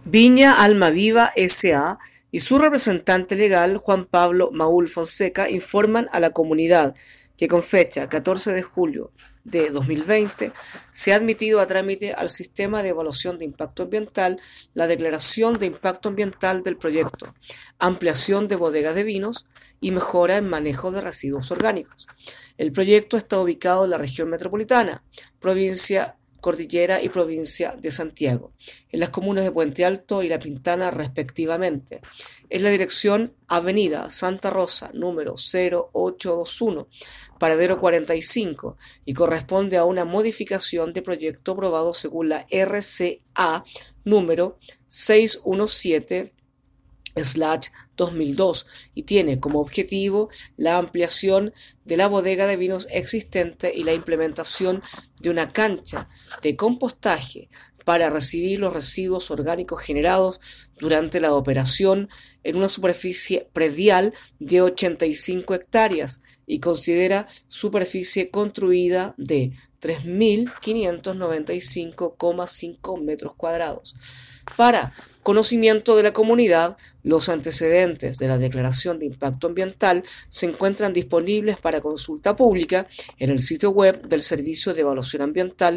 Viña Almaviva S.A. y su representante legal, Juan Pablo Maúl Fonseca, informan a la comunidad que con fecha 14 de julio de 2020 se ha admitido a trámite al Sistema de Evaluación de Impacto Ambiental la declaración de impacto ambiental del proyecto, ampliación de bodegas de vinos y mejora en manejo de residuos orgánicos. El proyecto está ubicado en la región metropolitana, provincia Cordillera y provincia de Santiago, en las comunas de Puente Alto y La Pintana respectivamente. Es la dirección Avenida Santa Rosa, número 0821, paradero 45, y corresponde a una modificación de proyecto aprobado según la RCA número 617/2002 y tiene como objetivo la ampliación de la bodega de vinos existente y la implementación de una cancha de compostaje para recibir los residuos orgánicos generados durante la operación en una superficie predial de 85 hectáreas y considera superficie construida de 3.595,5 metros cuadrados. Para conocimiento de la comunidad, los antecedentes de la declaración de impacto ambiental se encuentran disponibles para consulta pública en el sitio web del Servicio de Evaluación Ambiental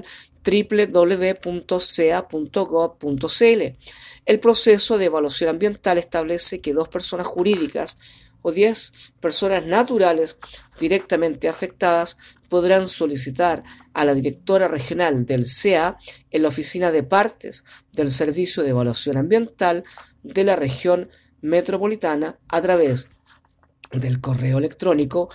www.sea.gov.cl. El proceso de evaluación ambiental establece que 2 personas jurídicas o 10 personas naturales directamente afectadas podrán solicitar a la directora regional del SEA en la oficina de partes del Servicio de Evaluación Ambiental de la región metropolitana a través del correo electrónico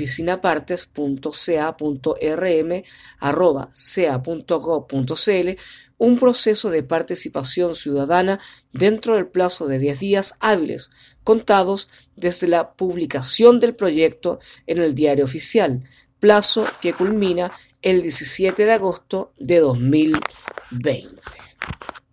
oficinapartes.ca.rm@sea.gov.cl un proceso de participación ciudadana dentro del plazo de 10 días hábiles, contados desde la publicación del proyecto en el Diario Oficial, plazo que culmina el 17 de agosto de 2020.